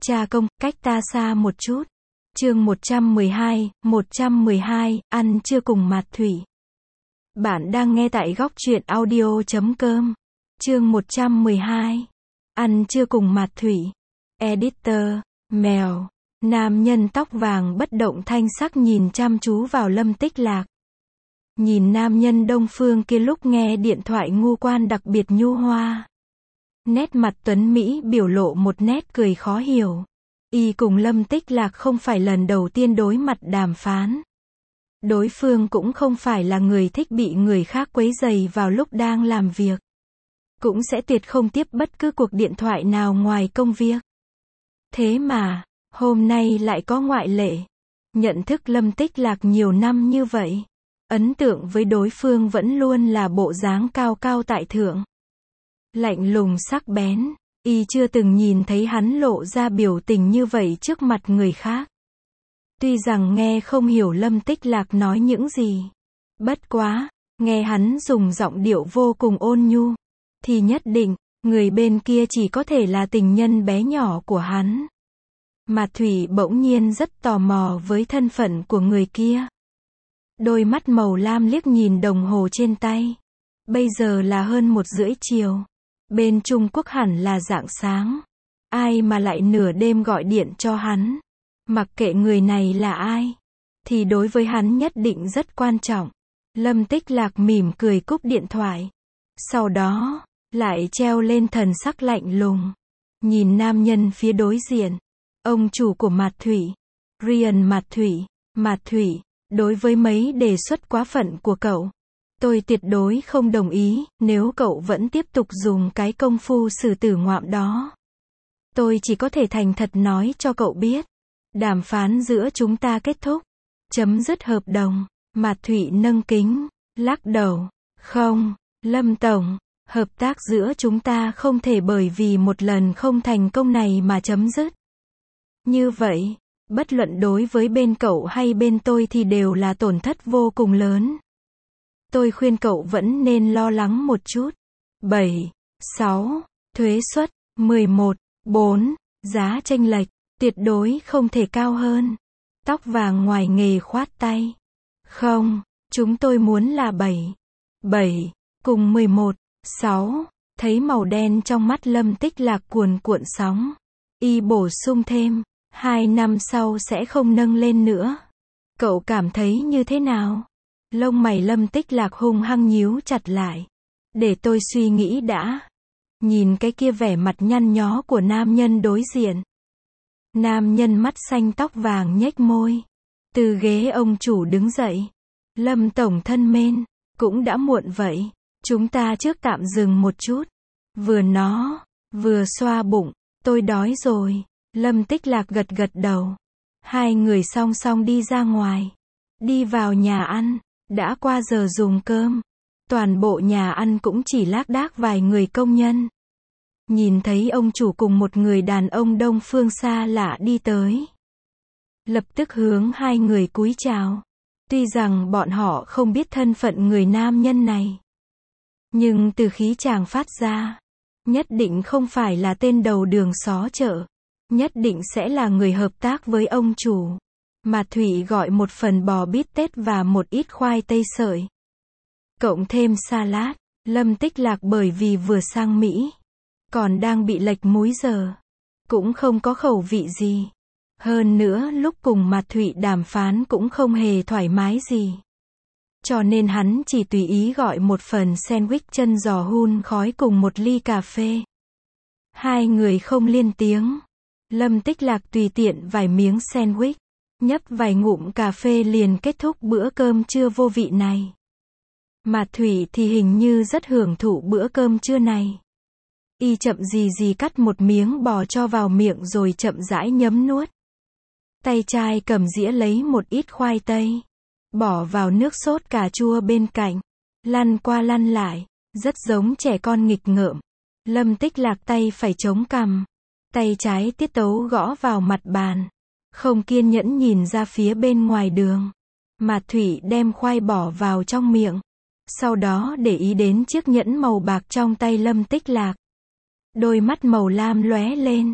Cha công, cách ta xa một chút. Chương 112, ăn trưa cùng Mạt Thủy. Bạn đang nghe tại góc truyện audio.com. Chương 112. Ăn trưa cùng Mạt Thủy. Editor, mèo. Nam nhân tóc vàng bất động thanh sắc nhìn chăm chú vào Lâm Tích Lạc. Nhìn nam nhân Đông Phương kia lúc nghe điện thoại ngũ quan đặc biệt nhu hoa. Nét mặt tuấn Mỹ biểu lộ một nét cười khó hiểu. Y cùng Lâm Tích Lạc không phải lần đầu tiên đối mặt đàm phán. Đối phương cũng không phải là người thích bị người khác quấy rầy vào lúc đang làm việc. Cũng sẽ tuyệt không tiếp bất cứ cuộc điện thoại nào ngoài công việc. Thế mà, hôm nay lại có ngoại lệ. Nhận thức Lâm Tích Lạc nhiều năm như vậy. Ấn tượng với đối phương vẫn luôn là bộ dáng cao cao tại thượng. Lạnh lùng sắc bén. Y chưa từng nhìn thấy hắn lộ ra biểu tình như vậy trước mặt người khác. Tuy rằng nghe không hiểu Lâm Tích Lạc nói những gì. Bất quá, nghe hắn dùng giọng điệu vô cùng ôn nhu. Thì nhất định, người bên kia chỉ có thể là tình nhân bé nhỏ của hắn. Mạt Thủy bỗng nhiên rất tò mò với thân phận của người kia. Đôi mắt màu lam liếc nhìn đồng hồ trên tay. Bây giờ là hơn 1:30 chiều. Bên Trung Quốc hẳn là rạng sáng. Ai mà lại nửa đêm gọi điện cho hắn. Mặc kệ người này là ai. Thì đối với hắn nhất định rất quan trọng. Lâm Tích Lạc mỉm cười cúp điện thoại. Sau đó, lại treo lên thần sắc lạnh lùng. Nhìn nam nhân phía đối diện. Ông chủ của Mạt Thủy. Ryan Mạt Thủy. Mạt Thủy, đối với mấy đề xuất quá phận của cậu. Tôi tuyệt đối không đồng ý, nếu cậu vẫn tiếp tục dùng cái công phu xử tử ngoạm đó. Tôi chỉ có thể thành thật nói cho cậu biết. Đàm phán giữa chúng ta kết thúc. Chấm dứt hợp đồng. Mạt Thủy nâng kính, lắc đầu. Không, Lâm Tổng, hợp tác giữa chúng ta không thể bởi vì một lần không thành công này mà chấm dứt. Như vậy, bất luận đối với bên cậu hay bên tôi thì đều là tổn thất vô cùng lớn. Tôi khuyên cậu vẫn nên lo lắng một chút. 7, 6, thuế suất, 11, 4, giá chênh lệch, tuyệt đối không thể cao hơn. Tóc vàng ngoài nghề khoát tay. Không, chúng tôi muốn là 7 cùng 11, 6, thấy màu đen trong mắt Lâm Tích Lạc cuồn cuộn sóng. Y bổ sung thêm, 2 năm sau sẽ không nâng lên nữa. Cậu cảm thấy như thế nào? Lông mày Lâm Tích Lạc hung hăng nhíu chặt lại. Để tôi suy nghĩ đã. Nhìn cái kia vẻ mặt nhăn nhó của nam nhân đối diện. Nam nhân mắt xanh tóc vàng nhếch môi. Từ ghế ông chủ đứng dậy. Lâm Tổng thân mến, cũng đã muộn vậy. Chúng ta trước tạm dừng một chút. Vừa xoa bụng. Tôi đói rồi. Lâm Tích Lạc gật gật đầu. Hai người song song đi ra ngoài. Đi vào nhà ăn. Đã qua giờ dùng cơm. Toàn bộ nhà ăn cũng chỉ lác đác vài người công nhân. Nhìn thấy ông chủ cùng một người đàn ông Đông Phương xa lạ đi tới. Lập tức hướng hai người cúi chào. Tuy rằng bọn họ không biết thân phận người nam nhân này. Nhưng từ khí chàng phát ra. Nhất định không phải là tên đầu đường xó chợ. Nhất định sẽ là người hợp tác với ông chủ. Mạt Thủy gọi một phần bò bít tết và một ít khoai tây sợi. Cộng thêm salad. Lâm Tích Lạc bởi vì vừa sang Mỹ. Còn đang bị lệch múi giờ. Cũng không có khẩu vị gì. Hơn nữa lúc cùng Mạt Thủy đàm phán cũng không hề thoải mái gì. Cho nên hắn chỉ tùy ý gọi một phần sandwich chân giò hun khói cùng một ly cà phê. Hai người không liên tiếng. Lâm Tích Lạc tùy tiện vài miếng sandwich. Nhấp vài ngụm cà phê liền kết thúc bữa cơm trưa vô vị này. Mạt Thủy thì hình như rất hưởng thụ bữa cơm trưa này. Y chậm gì cắt một miếng bò cho vào miệng rồi chậm rãi nhấm nuốt. Tay trai cầm dĩa lấy một ít khoai tây. Bỏ vào nước sốt cà chua bên cạnh. Lăn qua lăn lại. Rất giống trẻ con nghịch ngợm. Lâm Tích Lạc tay phải chống cằm. Tay trái tiết tấu gõ vào mặt bàn. Không kiên nhẫn nhìn ra phía bên ngoài đường. Mạt Thủy đem khoai bỏ vào trong miệng. Sau đó để ý đến chiếc nhẫn màu bạc trong tay Lâm Tích Lạc. Đôi mắt màu lam lóe lên.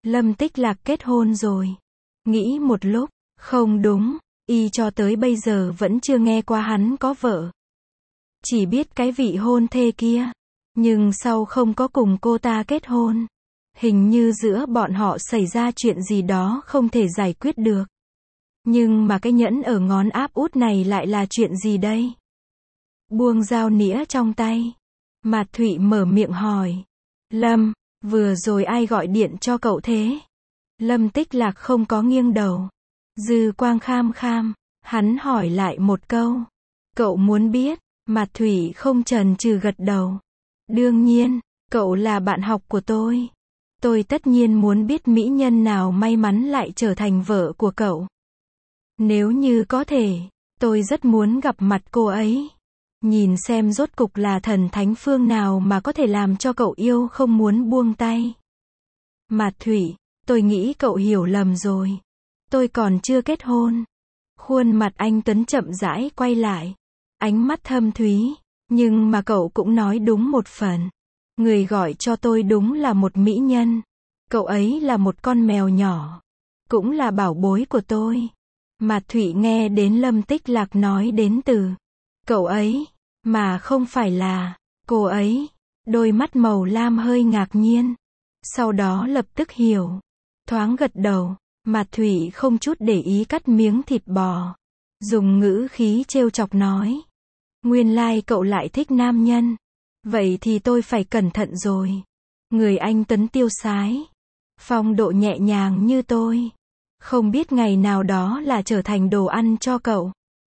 Lâm Tích Lạc kết hôn rồi. Nghĩ một lúc, không đúng, y cho tới bây giờ vẫn chưa nghe qua hắn có vợ. Chỉ biết cái vị hôn thê kia, nhưng sau không có cùng cô ta kết hôn. Hình như giữa bọn họ xảy ra chuyện gì đó không thể giải quyết được. Nhưng mà cái nhẫn ở ngón áp út này lại là chuyện gì đây? Buông dao nĩa trong tay. Mạt Thụy mở miệng hỏi. Lâm, vừa rồi ai gọi điện cho cậu thế? Lâm Tích Lạc không có nghiêng đầu. Dư quang kham kham, hắn hỏi lại một câu. Cậu muốn biết? Mạt Thụy không chần chừ gật đầu. Đương nhiên, cậu là bạn học của tôi. Tôi tất nhiên muốn biết mỹ nhân nào may mắn lại trở thành vợ của cậu. Nếu như có thể, tôi rất muốn gặp mặt cô ấy. Nhìn xem rốt cục là thần thánh phương nào mà có thể làm cho cậu yêu không muốn buông tay. Mạt Thụy, tôi nghĩ cậu hiểu lầm rồi. Tôi còn chưa kết hôn. Khuôn mặt anh Tuấn chậm rãi quay lại. Ánh mắt thâm thúy. Nhưng mà cậu cũng nói đúng một phần. Người gọi cho tôi đúng là một mỹ nhân. Cậu ấy là một con mèo nhỏ. Cũng là bảo bối của tôi. Mạt Thụy nghe đến Lâm Tích Lạc nói đến từ cậu ấy, mà không phải là cô ấy. Đôi mắt màu lam hơi ngạc nhiên. Sau đó lập tức hiểu. Thoáng gật đầu. Mạt Thụy không chút để ý cắt miếng thịt bò. Dùng ngữ khí trêu chọc nói. Nguyên lai cậu lại thích nam nhân. Vậy thì tôi phải cẩn thận rồi. Người anh Tuấn tiêu sái. Phong độ nhẹ nhàng như tôi. Không biết ngày nào đó là trở thành đồ ăn cho cậu.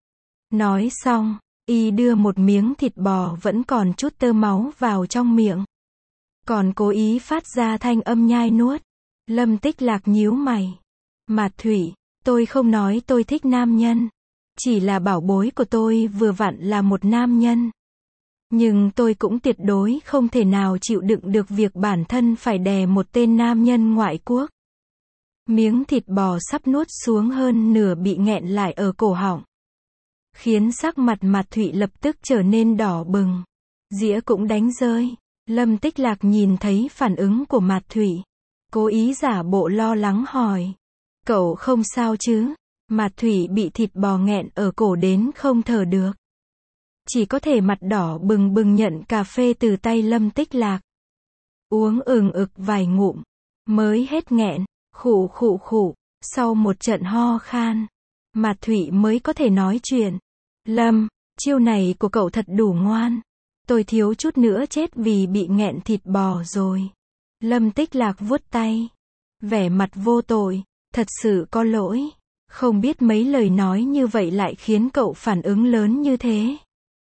Nói xong, y đưa một miếng thịt bò vẫn còn chút tơ máu vào trong miệng. Còn cố ý phát ra thanh âm nhai nuốt. Lâm Tích Lạc nhíu mày. Mạt Thụy, tôi không nói tôi thích nam nhân. Chỉ là bảo bối của tôi vừa vặn là một nam nhân. Nhưng tôi cũng tuyệt đối không thể nào chịu đựng được việc bản thân phải đè một tên nam nhân ngoại quốc. Miếng thịt bò sắp nuốt xuống hơn nửa bị nghẹn lại ở cổ họng. Khiến sắc mặt Mạt Thụy lập tức trở nên đỏ bừng. Dĩa cũng đánh rơi. Lâm Tích Lạc nhìn thấy phản ứng của Mạt Thụy. Cố ý giả bộ lo lắng hỏi. Cậu không sao chứ? Mạt Thụy bị thịt bò nghẹn ở cổ đến không thở được. Chỉ có thể mặt đỏ bừng bừng nhận cà phê từ tay Lâm Tích Lạc. Uống ực vài ngụm. Mới hết nghẹn. Khụ khụ khụ. Sau một trận ho khan. Mạt Thụy mới có thể nói chuyện. Lâm, chiêu này của cậu thật đủ ngoan. Tôi thiếu chút nữa chết vì bị nghẹn thịt bò rồi. Lâm Tích Lạc vuốt tay. Vẻ mặt vô tội. Thật sự có lỗi. Không biết mấy lời nói như vậy lại khiến cậu phản ứng lớn như thế.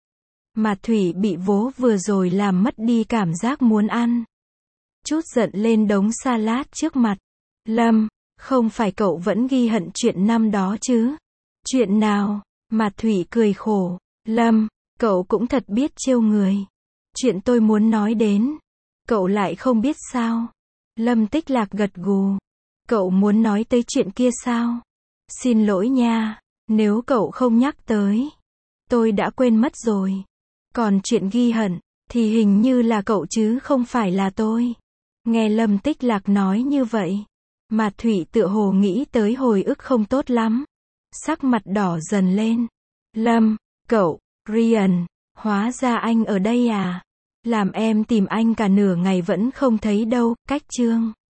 Mạt Thụy bị vố vừa rồi làm mất đi cảm giác muốn ăn. Chút giận lên đống salad trước mặt. Lâm, không phải cậu vẫn ghi hận chuyện năm đó chứ? Chuyện nào? Mạt Thụy cười khổ. Lâm, cậu cũng thật biết trêu người. Chuyện tôi muốn nói đến. Cậu lại không biết sao? Lâm Tích Lạc gật gù. Cậu muốn nói tới chuyện kia sao? Xin lỗi nha, nếu cậu không nhắc tới. Tôi đã quên mất rồi. Còn chuyện ghi hận, thì hình như là cậu chứ không phải là tôi. Nghe Lâm Tích Lạc nói như vậy. Mạt Thụy tựa hồ nghĩ tới hồi ức không tốt lắm. Sắc mặt đỏ dần lên. Lâm, cậu, Ryan, hóa ra anh ở đây à? Làm em tìm anh cả nửa ngày vẫn không thấy đâu, cách chương.